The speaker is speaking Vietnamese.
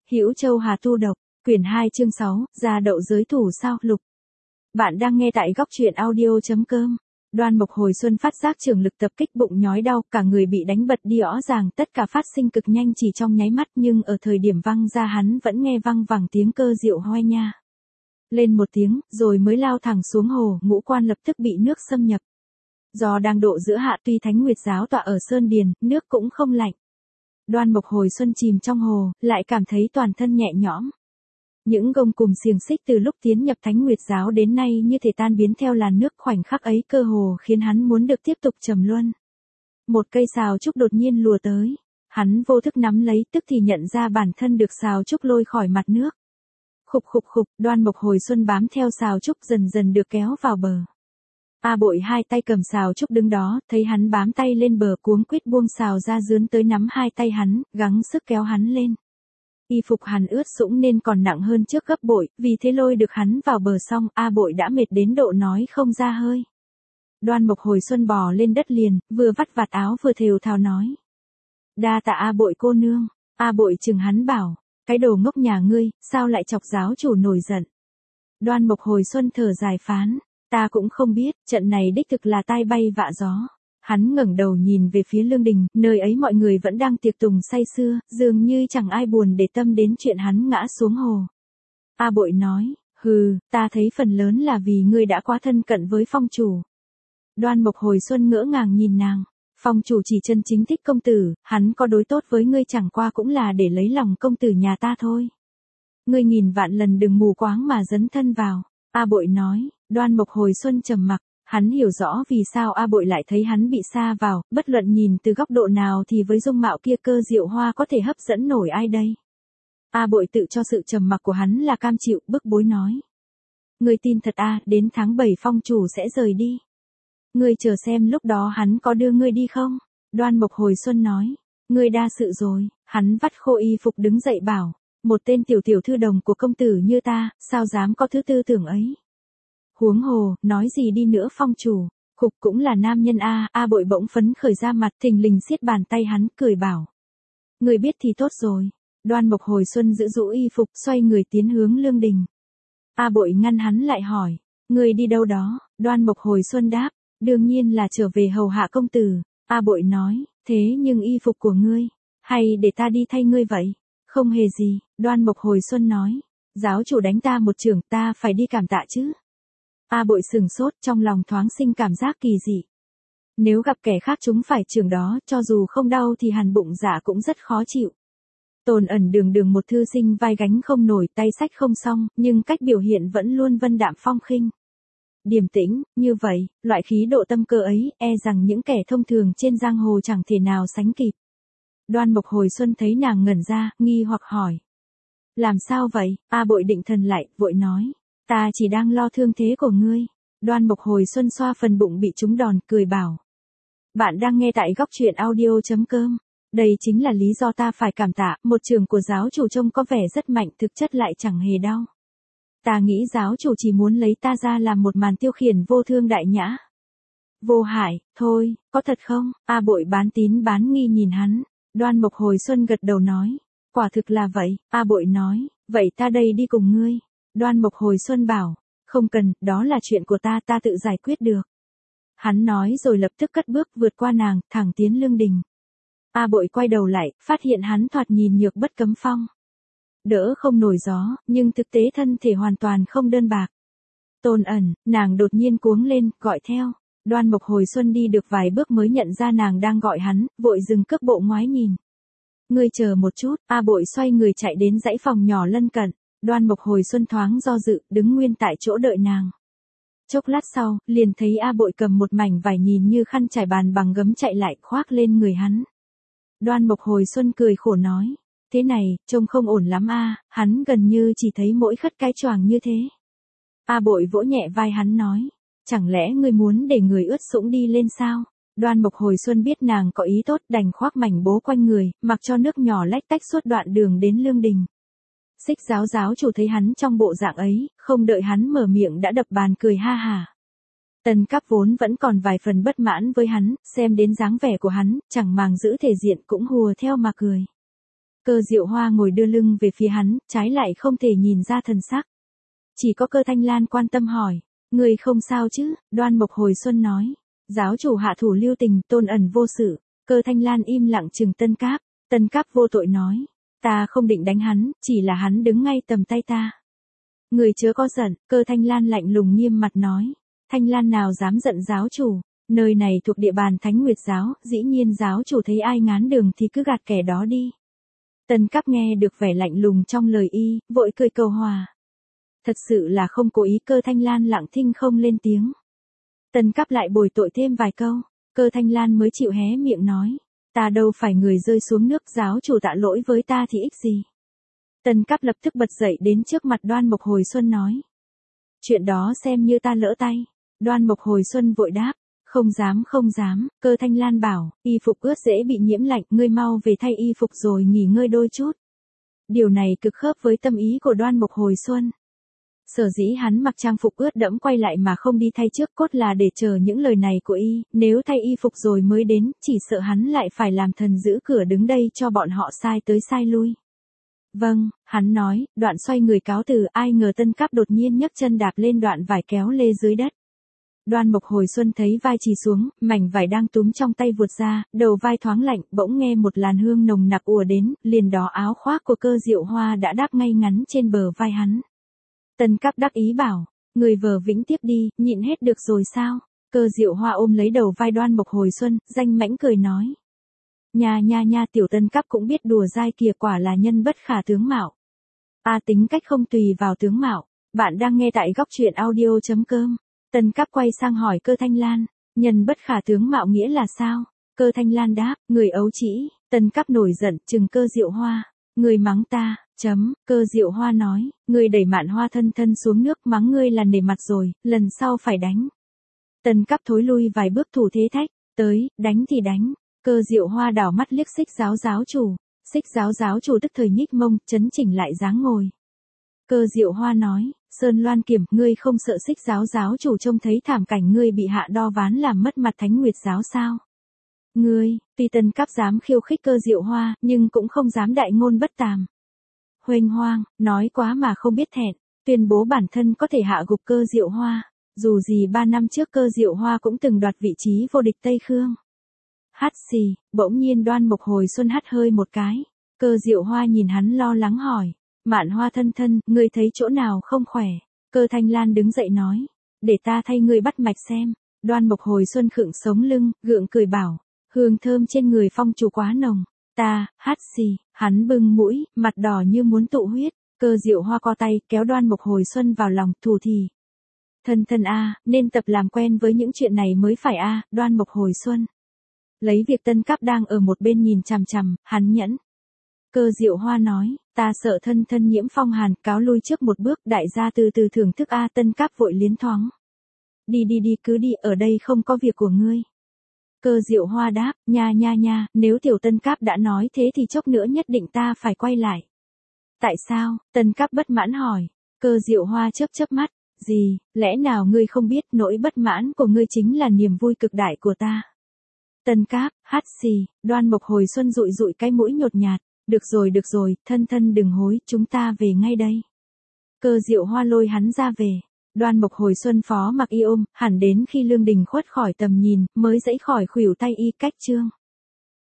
Hữu Châu Hà Tu Độc, quyển 2 chương 6, ra đậu giới thủ sao, lục. Bạn đang nghe tại góc truyện audio.com. Đoan Mộc hồi xuân phát giác trường lực tập kích, bụng nhói đau, cả người bị đánh bật đi rõ ràng, tất cả phát sinh cực nhanh chỉ trong nháy mắt, nhưng ở thời điểm văng ra hắn vẫn nghe văng vẳng tiếng cơ rượu hoe nha lên một tiếng, rồi mới lao thẳng xuống hồ, ngũ quan lập tức bị nước xâm nhập. Do đang độ giữa hạ, tuy Thánh Nguyệt giáo tọa ở Sơn Điền, nước cũng không lạnh. Đoan Mộc hồi xuân chìm trong hồ, lại cảm thấy toàn thân nhẹ nhõm. Những gông cùm xiềng xích từ lúc tiến nhập Thánh Nguyệt giáo đến nay như thể tan biến theo làn nước, khoảnh khắc ấy cơ hồ khiến hắn muốn được tiếp tục trầm luân. Một cây sào trúc đột nhiên lùa tới, hắn vô thức nắm lấy, tức thì nhận ra bản thân được sào trúc lôi khỏi mặt nước. Khục khục khục, Đoan Mộc hồi xuân bám theo sào trúc dần dần được kéo vào bờ. A Bội hai tay cầm sào trúc đứng đó, thấy hắn bám tay lên bờ, cuống quýt buông sào ra dướn tới nắm hai tay hắn, gắng sức kéo hắn lên. Y phục hắn ướt sũng nên còn nặng hơn trước gấp bội, vì thế lôi được hắn vào bờ xong, A Bội đã mệt đến độ nói không ra hơi. Đoan Mộc hồi xuân bò lên đất liền, vừa vắt vạt áo vừa thều thào nói: "Đa tạ A Bội cô nương." A Bội chừng hắn bảo: "Cái đồ ngốc nhà ngươi, sao lại chọc giáo chủ nổi giận?" Đoan Mộc hồi xuân thở dài phán: "Ta cũng không biết, trận này đích thực là tai bay vạ gió." Hắn ngẩng đầu nhìn về phía lương đình, nơi ấy mọi người vẫn đang tiệc tùng say sưa, dường như chẳng ai buồn để tâm đến chuyện hắn ngã xuống hồ. A Bội nói: "Hừ, ta thấy phần lớn là vì ngươi đã quá thân cận với phong chủ." Đoan Mộc hồi xuân ngỡ ngàng nhìn nàng: "Phong chủ chỉ chân chính thích công tử, hắn có đối tốt với ngươi chẳng qua cũng là để lấy lòng công tử nhà ta thôi. Ngươi nghìn vạn lần đừng mù quáng mà dấn thân vào." A Bội nói. Đoan Mộc hồi xuân trầm mặc, hắn hiểu rõ vì sao A Bội lại thấy hắn bị sa vào, bất luận nhìn từ góc độ nào thì với dung mạo kia cơ diệu hoa có thể hấp dẫn nổi ai đây. A Bội tự cho sự trầm mặc của hắn là cam chịu, bức bối nói: "Ngươi tin thật à, đến tháng 7 phong chủ sẽ rời đi. Ngươi chờ xem lúc đó hắn có đưa ngươi đi không?" Đoan Mộc hồi xuân nói: "Ngươi đa sự rồi." Hắn vắt khô y phục đứng dậy bảo: "Một tên tiểu thư đồng của công tử như ta, sao dám có thứ tư tưởng ấy. Huống hồ, nói gì đi nữa phong chủ, khục cũng là nam nhân a." A Bội bỗng phấn khởi ra mặt, thình lình siết bàn tay hắn, cười bảo: "Người biết thì tốt rồi." Đoan Mộc hồi xuân giữ rũ y phục, xoay người tiến hướng lương đình. A Bội ngăn hắn lại hỏi: "Người đi đâu đó?" Đoan Mộc hồi xuân đáp: "Đương nhiên là trở về hầu hạ công tử." A Bội nói: "Thế nhưng y phục của ngươi, hay để ta đi thay ngươi vậy?" "Không hề gì." Đoan Mộc hồi xuân nói: "Giáo chủ đánh ta một chưởng, ta phải đi cảm tạ chứ." A Bội sừng sốt, trong lòng thoáng sinh cảm giác kỳ dị. Nếu gặp kẻ khác chúng phải chưởng đó, cho dù không đau thì hàn bụng dạ cũng rất khó chịu. Tồn Ẩn đường đường một thư sinh vai gánh không nổi, tay sách không xong, nhưng cách biểu hiện vẫn luôn vân đạm phong khinh, điềm tĩnh, như vậy, loại khí độ tâm cơ ấy, e rằng những kẻ thông thường trên giang hồ chẳng thể nào sánh kịp. Đoan Mộc hồi xuân thấy nàng ngẩn ra, nghi hoặc hỏi: "Làm sao vậy?" A Bội định thần lại, vội nói: "Ta chỉ đang lo thương thế của ngươi." Đoan Mộc hồi xuân xoa phần bụng bị trúng đòn, cười bảo: "Bạn đang nghe tại góc truyện audio.com. Đây chính là lý do ta phải cảm tạ, một chưởng của giáo chủ trông có vẻ rất mạnh, thực chất lại chẳng hề đau. Ta nghĩ giáo chủ chỉ muốn lấy ta ra làm một màn tiêu khiển vô thương đại nhã, vô hại, thôi, có thật không?" A Bội bán tín bán nghi nhìn hắn. Đoan Mộc hồi xuân gật đầu nói: "Quả thực là vậy." A Bội nói: "Vậy ta đây đi cùng ngươi." Đoan Mộc hồi xuân bảo: "Không cần, đó là chuyện của ta, ta tự giải quyết được." Hắn nói rồi lập tức cất bước vượt qua nàng, thẳng tiến lương đình. A Bội quay đầu lại, phát hiện hắn thoạt nhìn nhược bất cấm phong, đỡ không nổi gió, nhưng thực tế thân thể hoàn toàn không đơn bạc. "Tồn Ẩn." Nàng đột nhiên cuống lên, gọi theo. Đoan Mộc hồi xuân đi được vài bước mới nhận ra nàng đang gọi hắn, vội dừng cước bộ ngoái nhìn. "Ngươi chờ một chút." A Bội xoay người chạy đến dãy phòng nhỏ lân cận. Đoan Mộc hồi xuân thoáng do dự, đứng nguyên tại chỗ đợi nàng. Chốc lát sau, liền thấy A Bội cầm một mảnh vải nhìn như khăn trải bàn bằng gấm chạy lại, khoác lên người hắn. Đoan Mộc hồi xuân cười khổ nói: "Thế này, trông không ổn lắm a." Hắn gần như chỉ thấy mỗi khất cái choàng như thế. A Bội vỗ nhẹ vai hắn nói: "Chẳng lẽ ngươi muốn để người ướt sũng đi lên sao?" Đoan Mộc hồi xuân biết nàng có ý tốt, đành khoác mảnh bố quanh người, mặc cho nước nhỏ lách tách suốt đoạn đường đến lương đình. Xích giáo chủ thấy hắn trong bộ dạng ấy, không đợi hắn mở miệng đã đập bàn cười ha hả. Tần Cáp vốn vẫn còn vài phần bất mãn với hắn, xem đến dáng vẻ của hắn, chẳng màng giữ thể diện cũng hùa theo mà cười. Cơ Diệu Hoa ngồi đưa lưng về phía hắn, trái lại không thể nhìn ra thần sắc. Chỉ có Cơ Thanh Lan quan tâm hỏi, người không sao chứ? Đoan Mộc hồi xuân nói, giáo chủ hạ thủ lưu tình, tôn ẩn vô sự. Cơ Thanh Lan im lặng chừng Tân Cáp. Tân Cáp vô tội nói, ta không định đánh hắn, chỉ là hắn đứng ngay tầm tay ta. Người chớ có giận. Cơ Thanh Lan lạnh lùng nghiêm mặt nói, Thanh Lan nào dám giận giáo chủ, nơi này thuộc địa bàn Thánh Nguyệt giáo, dĩ nhiên giáo chủ thấy ai ngán đường thì cứ gạt kẻ đó đi. Tân Cáp nghe được vẻ lạnh lùng trong lời y, vội cười cầu hòa. Thật sự là không cố ý. Cơ Thanh Lan lặng thinh không lên tiếng. Tân Cáp lại bồi tội thêm vài câu, Cơ Thanh Lan mới chịu hé miệng nói, ta đâu phải người rơi xuống nước, giáo chủ tạ lỗi với ta thì ích gì. Tân Cáp lập tức bật dậy đến trước mặt Đoan Mộc hồi xuân nói, chuyện đó xem như ta lỡ tay. Đoan Mộc hồi xuân vội đáp, không dám không dám. Cơ Thanh Lan bảo, y phục ướt dễ bị nhiễm lạnh, ngươi mau về thay y phục rồi nghỉ ngơi đôi chút. Điều này cực khớp với tâm ý của Đoan Mộc hồi xuân. Sở dĩ hắn mặc trang phục ướt đẫm quay lại mà không đi thay trước cốt là để chờ những lời này của y, nếu thay y phục rồi mới đến, chỉ sợ hắn lại phải làm thần giữ cửa đứng đây cho bọn họ sai tới sai lui. Vâng, hắn nói, đoạn xoay người cáo từ, ai ngờ Tân Cáp đột nhiên nhấc chân đạp lên đoạn vải kéo lê dưới đất. Đoan Mộc hồi xuân thấy vai trì xuống, mảnh vải đang túm trong tay vụt ra, đầu vai thoáng lạnh, bỗng nghe một làn hương nồng nặc ùa đến, liền đó áo khoác của Cơ Diệu Hoa đã đáp ngay ngắn trên bờ vai hắn. Tân Cáp đắc ý bảo, người vờ vĩnh tiếp đi, nhịn hết được rồi sao? Cơ Diệu Hoa ôm lấy đầu vai Đoan Mộc hồi xuân, danh mãnh cười nói. Nha, tiểu Tân Cáp cũng biết đùa dai kìa, quả là nhân bất khả tướng mạo. Tính cách không tùy vào tướng mạo. Bạn đang nghe tại góc truyện audio.com. Tân Cáp quay sang hỏi Cơ Thanh Lan, nhân bất khả tướng mạo nghĩa là sao? Cơ Thanh Lan đáp, người ấu trĩ. Tân Cáp nổi giận, trừng Cơ Diệu Hoa, người mắng ta. Cơ Diệu Hoa nói, ngươi đẩy Mạn Hoa thân thân xuống nước, mắng ngươi là nể mặt rồi, lần sau phải đánh. Tân Cáp thối lui vài bước thủ thế thách, tới, đánh thì đánh. Cơ Diệu Hoa đảo mắt liếc Xích giáo chủ. Xích giáo chủ tức thời nhích mông, chấn chỉnh lại dáng ngồi. Cơ Diệu Hoa nói, Sơn Loan Kiểm, ngươi không sợ Xích giáo chủ trông thấy thảm cảnh ngươi bị hạ đo ván làm mất mặt Thánh Nguyệt giáo sao? Ngươi, tuy Tân Cáp dám khiêu khích Cơ Diệu Hoa, nhưng cũng không dám đại ngôn bất tàm. Huênh hoang, nói quá mà không biết thẹn, tuyên bố bản thân có thể hạ gục Cơ Diệu Hoa. Dù gì 3 năm trước Cơ Diệu Hoa cũng từng đoạt vị trí vô địch Tây Khương. Hắt xì, bỗng nhiên Đoan Mộc hồi xuân hắt hơi một cái. Cơ Diệu Hoa nhìn hắn lo lắng hỏi, Mạn Hoa thân thân, ngươi thấy chỗ nào không khỏe? Cơ Thanh Lan đứng dậy nói, để ta thay ngươi bắt mạch xem. Đoan Mộc hồi xuân khựng sống lưng, gượng cười bảo, hương thơm trên người phong chủ quá nồng. Hát xì, hắn bưng mũi, mặt đỏ như muốn tụ huyết. Cơ Diệu Hoa co tay, kéo Đoan Mộc hồi xuân vào lòng, thủ thì. Thân nên tập làm quen với những chuyện này mới phải Đoan Mộc hồi xuân. Lấy việc Tân Cáp đang ở một bên nhìn chằm chằm, hắn nhẫn. Cơ Diệu Hoa nói, ta sợ thân nhiễm phong hàn, cáo lui trước một bước, đại gia từ từ thưởng thức Tân Cáp vội liến thoáng. Đi cứ đi, ở đây không có việc của ngươi. Cơ Diệu Hoa đáp, nha, nếu tiểu Tân Cáp đã nói thế thì chốc nữa nhất định ta phải quay lại. Tại sao? Tân Cáp bất mãn hỏi. Cơ Diệu Hoa chớp mắt, gì, lẽ nào ngươi không biết nỗi bất mãn của ngươi chính là niềm vui cực đại của ta? Tân Cáp, hát xì, Đoan Mộc hồi xuân dụi cái mũi nhột nhạt, được rồi, thân đừng hối, chúng ta về ngay đây. Cơ Diệu Hoa lôi hắn ra về. Đoan Mộc hồi xuân phó mặc y ôm, hẳn đến khi Lương Đình khuất khỏi tầm nhìn, mới dãy khỏi khuỷu tay y cách chương.